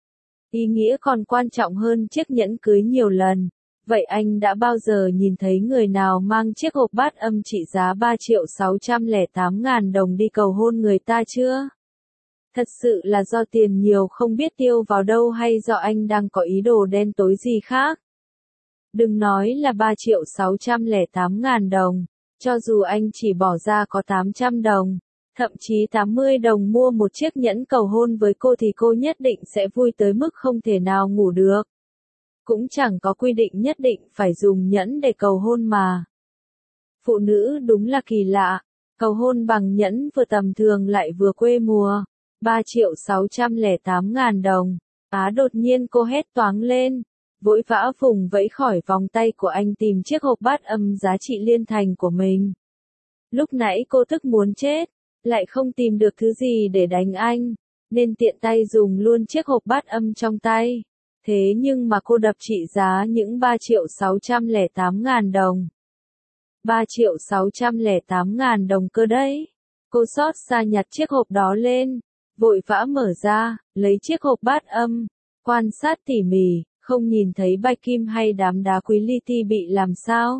Speaker 1: Ý nghĩa còn quan trọng hơn chiếc nhẫn cưới nhiều lần. Vậy anh đã bao giờ nhìn thấy người nào mang chiếc hộp bát âm trị giá ba triệu sáu trăm lẻ tám ngàn đồng đi cầu hôn người ta chưa? Thật sự là do tiền nhiều không biết tiêu vào đâu hay do anh đang có ý đồ đen tối gì khác? Đừng nói là ba triệu sáu trăm lẻ tám ngàn đồng, cho dù anh chỉ bỏ ra có tám trăm đồng, thậm chí tám mươi đồng mua một chiếc nhẫn cầu hôn với cô thì cô nhất định sẽ vui tới mức không thể nào ngủ được. Cũng chẳng có quy định nhất định phải dùng nhẫn để cầu hôn mà. Phụ nữ đúng là kỳ lạ, cầu hôn bằng nhẫn vừa tầm thường lại vừa quê mùa. ba triệu sáu trăm lẻ tám ngàn đồng. Á đột nhiên cô hét toáng lên, vội vã vùng vẫy khỏi vòng tay của anh tìm chiếc hộp bát âm giá trị liên thành của mình. Lúc nãy cô tức muốn chết, lại không tìm được thứ gì để đánh anh, nên tiện tay dùng luôn chiếc hộp bát âm trong tay. Thế nhưng mà cô đập trị giá những ba triệu sáu trăm lẻ tám ngàn đồng. ba triệu sáu trăm lẻ tám ngàn đồng cơ đấy. Cô xót xa nhặt chiếc hộp đó lên, vội vã mở ra, lấy chiếc hộp bát âm, quan sát tỉ mỉ, không nhìn thấy bạch kim hay đám đá quý li ti bị làm sao.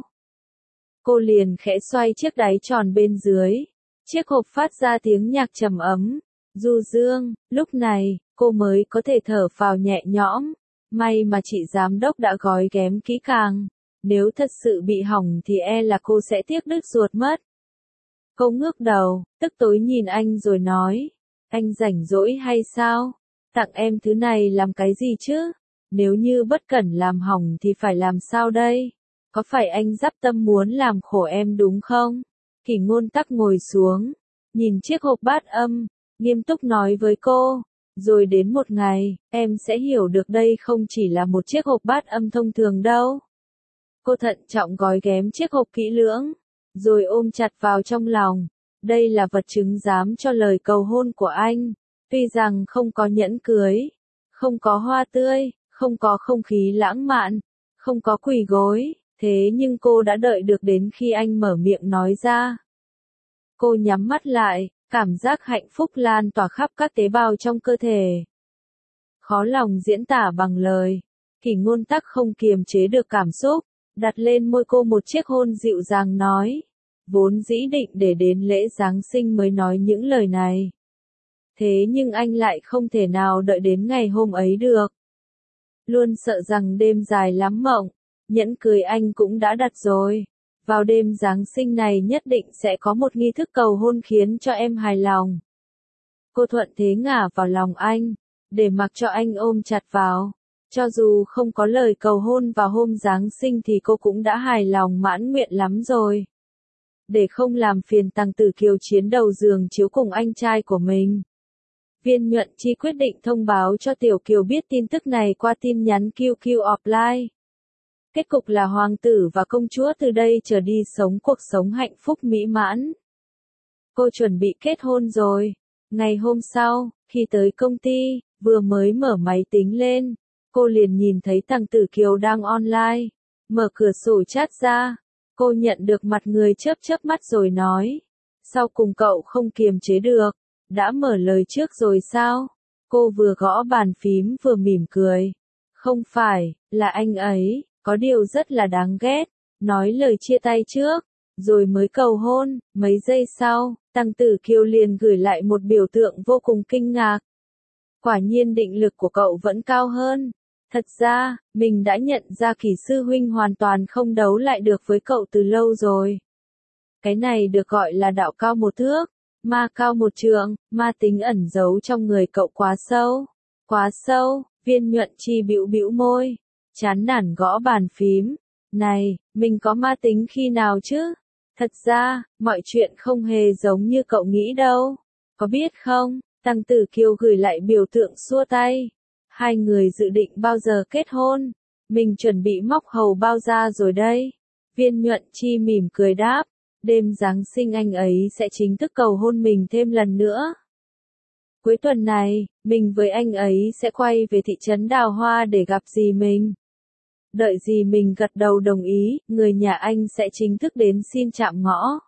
Speaker 1: Cô liền khẽ xoay chiếc đáy tròn bên dưới, chiếc hộp phát ra tiếng nhạc trầm ấm, du dương. Lúc này, cô mới có thể thở phào nhẹ nhõm. May mà chị giám đốc đã gói ghém kỹ càng, nếu thật sự bị hỏng thì e là cô sẽ tiếc đứt ruột mất. Cô ngước đầu, tức tối nhìn anh rồi nói, anh rảnh rỗi hay sao? Tặng em thứ này làm cái gì chứ? Nếu như bất cẩn làm hỏng thì phải làm sao đây? Có phải anh dắp tâm muốn làm khổ em đúng không? Kỷ Ngôn Tắc ngồi xuống, nhìn chiếc hộp bát âm, nghiêm túc nói với cô. Rồi đến một ngày, em sẽ hiểu được đây không chỉ là một chiếc hộp bát âm thông thường đâu. Cô thận trọng gói ghém chiếc hộp kỹ lưỡng, rồi ôm chặt vào trong lòng. Đây là vật chứng giám cho lời cầu hôn của anh. Tuy rằng không có nhẫn cưới, không có hoa tươi, không có không khí lãng mạn, không có quỳ gối, thế nhưng cô đã đợi được đến khi anh mở miệng nói ra. Cô nhắm mắt lại, cảm giác hạnh phúc lan tỏa khắp các tế bào trong cơ thể. Khó lòng diễn tả bằng lời. Kỷ Ngôn Tắc không kiềm chế được cảm xúc, đặt lên môi cô một chiếc hôn dịu dàng nói. Vốn dĩ định để đến lễ Giáng sinh mới nói những lời này. Thế nhưng anh lại không thể nào đợi đến ngày hôm ấy được. Luôn sợ rằng đêm dài lắm mộng, nhẫn cưới anh cũng đã đặt rồi. Vào đêm Giáng sinh này nhất định sẽ có một nghi thức cầu hôn khiến cho em hài lòng. Cô thuận thế ngả vào lòng anh, để mặc cho anh ôm chặt vào. Cho dù không có lời cầu hôn vào hôm Giáng sinh thì cô cũng đã hài lòng mãn nguyện lắm rồi. Để không làm phiền Tằng Tử Kiều chiến đầu giường chiếu cùng anh trai của mình, Viên Nhuận Chi quyết định thông báo cho Tiểu Kiều biết tin tức này qua tin nhắn quy quy offline. Kết cục là hoàng tử và công chúa từ đây trở đi sống cuộc sống hạnh phúc mỹ mãn. Cô chuẩn bị kết hôn rồi. Ngày hôm sau, khi tới công ty, vừa mới mở máy tính lên, cô liền nhìn thấy Tằng Tử Kiều đang online. Mở cửa sổ chat ra, cô nhận được mặt người chớp chớp mắt rồi nói. Sau cùng cậu không kiềm chế được, đã mở lời trước rồi sao? Cô vừa gõ bàn phím vừa mỉm cười. Không phải, là anh ấy, có điều rất là đáng ghét. Nói lời chia tay trước, rồi mới cầu hôn. Mấy giây sau, Tằng Tử Kiều liền gửi lại một biểu tượng vô cùng kinh ngạc. Quả nhiên định lực của cậu vẫn cao hơn. Thật ra, mình đã nhận ra Kỳ sư huynh hoàn toàn không đấu lại được với cậu từ lâu rồi. Cái này được gọi là đạo cao một thước, ma cao một trượng, ma tính ẩn giấu trong người cậu quá sâu. Quá sâu, Viên Nhuận Chi bĩu bĩu môi, chán nản gõ bàn phím. Này, mình có ma tính khi nào chứ? Thật ra, mọi chuyện không hề giống như cậu nghĩ đâu. Có biết không? Tằng Tử Kiều gửi lại biểu tượng xua tay. Hai người dự định bao giờ kết hôn? Mình chuẩn bị móc hầu bao ra rồi đây. Viên Nhuận Chi mỉm cười đáp. Đêm Giáng sinh anh ấy sẽ chính thức cầu hôn mình thêm lần nữa. Cuối tuần này, mình với anh ấy sẽ quay về thị trấn Đào Hoa để gặp dì mình. Đợi dì mình gật đầu đồng ý, người nhà anh sẽ chính thức đến xin chạm ngõ.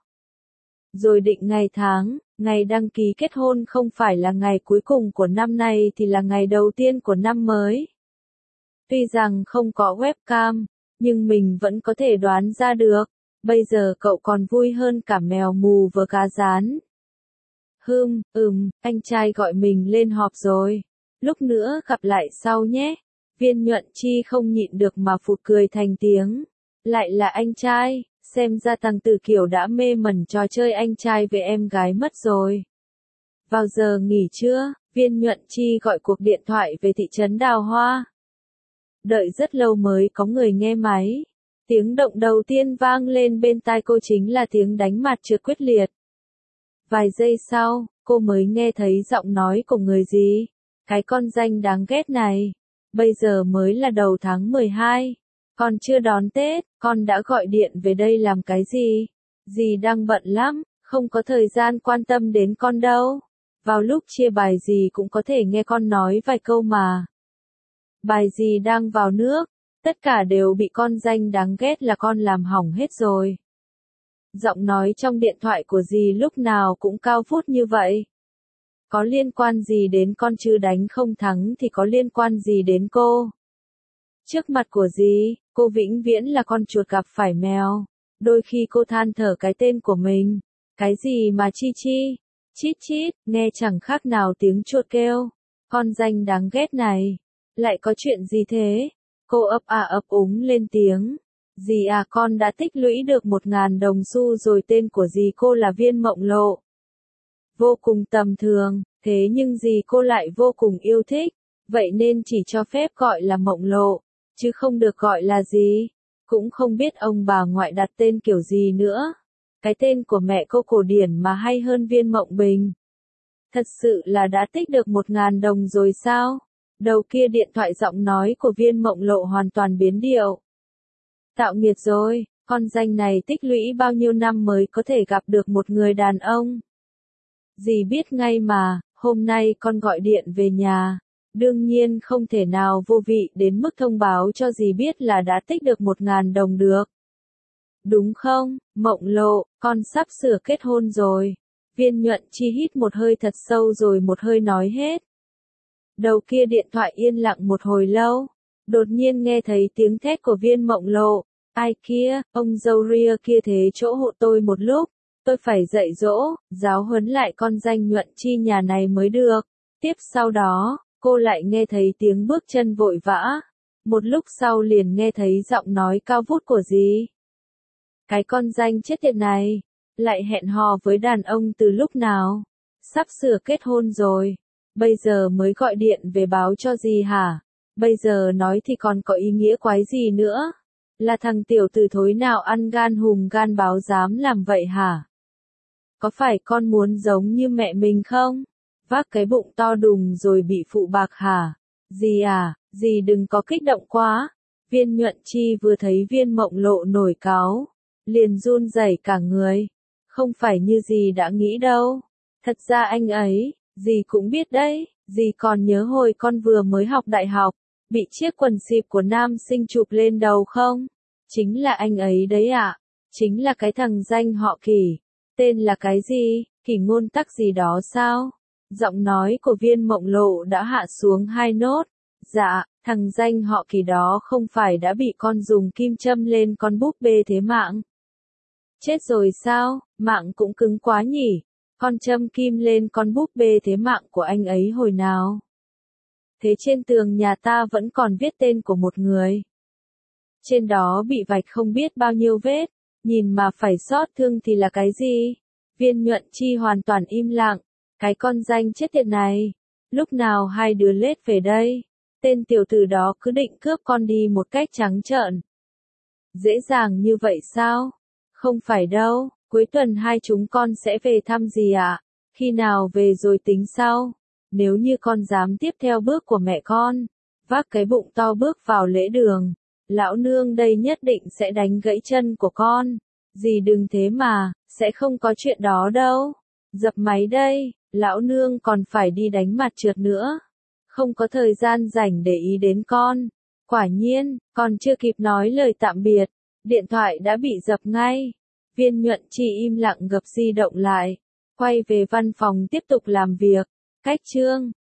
Speaker 1: Rồi định ngày tháng, ngày đăng ký kết hôn không phải là ngày cuối cùng của năm nay thì là ngày đầu tiên của năm mới. Tuy rằng không có webcam, nhưng mình vẫn có thể đoán ra được. Bây giờ cậu còn vui hơn cả mèo mù vờ cá rán. Hừm, ừm, anh trai gọi mình lên họp rồi. Lúc nữa gặp lại sau nhé. Viên Nhuận Chi không nhịn được mà phụt cười thành tiếng. Lại là anh trai, xem ra Tằng Tử Kiều đã mê mẩn trò chơi anh trai với em gái mất rồi. Vào giờ nghỉ trưa, Viên Nhuận Chi gọi cuộc điện thoại về thị trấn Đào Hoa. Đợi rất lâu mới có người nghe máy. Tiếng động đầu tiên vang lên bên tai cô chính là tiếng đánh mặt trượt quyết liệt. Vài giây sau, cô mới nghe thấy giọng nói của người gì. Cái con danh đáng ghét này. Bây giờ mới là đầu tháng mười hai. Còn chưa đón Tết, con đã gọi điện về đây làm cái gì? Dì đang bận lắm, không có thời gian quan tâm đến con đâu. Vào lúc chia bài dì cũng có thể nghe con nói vài câu mà. Bài dì đang vào nước. Tất cả đều bị con danh đáng ghét là con làm hỏng hết rồi. Giọng nói trong điện thoại của dì lúc nào cũng cao vút như vậy. Có liên quan gì đến con chứ đánh không thắng thì có liên quan gì đến cô. Trước mặt của dì, cô vĩnh viễn là con chuột gặp phải mèo. Đôi khi cô than thở cái tên của mình. Cái gì mà chi chi, chít chít, nghe chẳng khác nào tiếng chuột kêu. Con danh đáng ghét này. Lại có chuyện gì thế? Cô ấp à ấp úng lên tiếng. Dì à con đã tích lũy được một ngàn đồng xu rồi, tên của dì cô là Viên Mộng Lộ. Vô cùng tầm thường, thế nhưng dì cô lại vô cùng yêu thích. Vậy nên chỉ cho phép gọi là Mộng Lộ, chứ không được gọi là gì. Cũng không biết ông bà ngoại đặt tên kiểu gì nữa. Cái tên của mẹ cô cổ điển mà hay hơn Viên Mộng Bình. Thật sự là đã tích được một ngàn đồng rồi sao? Đầu kia điện thoại giọng nói của Viên Mộng Lộ hoàn toàn biến điệu. Tạo nghiệt rồi, con danh này tích lũy bao nhiêu năm mới có thể gặp được một người đàn ông. Dì biết ngay mà, hôm nay con gọi điện về nhà. Đương nhiên không thể nào vô vị đến mức thông báo cho dì biết là đã tích được một ngàn đồng được. Đúng không, Mộng Lộ, con sắp sửa kết hôn rồi. Viên Nhuận Chi hít một hơi thật sâu rồi một hơi nói hết. Đầu kia điện thoại yên lặng một hồi lâu, đột nhiên nghe thấy tiếng thét của Viên Mộng Lộ. Ai kia, ông dâu ria kia thế chỗ hộ tôi một lúc, tôi phải dạy dỗ, giáo huấn lại con danh nhuận chi nhà này mới được. Tiếp sau đó, cô lại nghe thấy tiếng bước chân vội vã. Một lúc sau liền nghe thấy giọng nói cao vút của dì. Cái con danh chết tiệt này, lại hẹn hò với đàn ông từ lúc nào? Sắp sửa kết hôn rồi, bây giờ mới gọi điện về báo cho dì hả? Bây giờ nói thì còn có ý nghĩa quái gì nữa? Là thằng tiểu tử thối nào ăn gan hùm gan báo dám làm vậy hả? Có phải con muốn giống như mẹ mình không? Vác cái bụng to đùng rồi bị phụ bạc hả? Dì à, dì đừng có kích động quá. Viên Nhuận Chi vừa thấy Viên Mộng Lộ nổi cáu, liền run rẩy cả người. Không phải như dì đã nghĩ đâu. Thật ra anh ấy, dì cũng biết đấy, dì còn nhớ hồi con vừa mới học đại học, bị chiếc quần xịp của nam sinh chụp lên đầu không? Chính là anh ấy đấy ạ. À? Chính là cái thằng danh họ Kỷ. Tên là cái gì? Kỷ Ngôn Tắc gì đó sao? Giọng nói của Viên Mộng Lộ đã hạ xuống hai nốt. Dạ, thằng danh họ Kỷ đó không phải đã bị con dùng kim châm lên con búp bê thế mạng. Chết rồi sao? Mạng cũng cứng quá nhỉ? Con châm kim lên con búp bê thế mạng của anh ấy hồi nào? Thế trên tường nhà ta vẫn còn viết tên của một người. Trên đó bị vạch không biết bao nhiêu vết, nhìn mà phải xót thương thì là cái gì? Viên Nhuận Chi hoàn toàn im lặng. Cái con danh chết tiệt này, lúc nào hai đứa lết về đây? Tên tiểu tử đó cứ định cướp con đi một cách trắng trợn. Dễ dàng như vậy sao? Không phải đâu, cuối tuần hai chúng con sẽ về thăm dì ạ. Khi nào về rồi tính sau? Nếu như con dám tiếp theo bước của mẹ con, vác cái bụng to bước vào lễ đường, lão nương đây nhất định sẽ đánh gãy chân của con. Dì đừng thế mà, sẽ không có chuyện đó đâu. Dập máy đây, lão nương còn phải đi đánh mặt trượt nữa. Không có thời gian rảnh để ý đến con. Quả nhiên, còn chưa kịp nói lời tạm biệt, điện thoại đã bị dập ngay. Viên Nhuận Chi im lặng gập di động lại, quay về văn phòng tiếp tục làm việc. Cách chương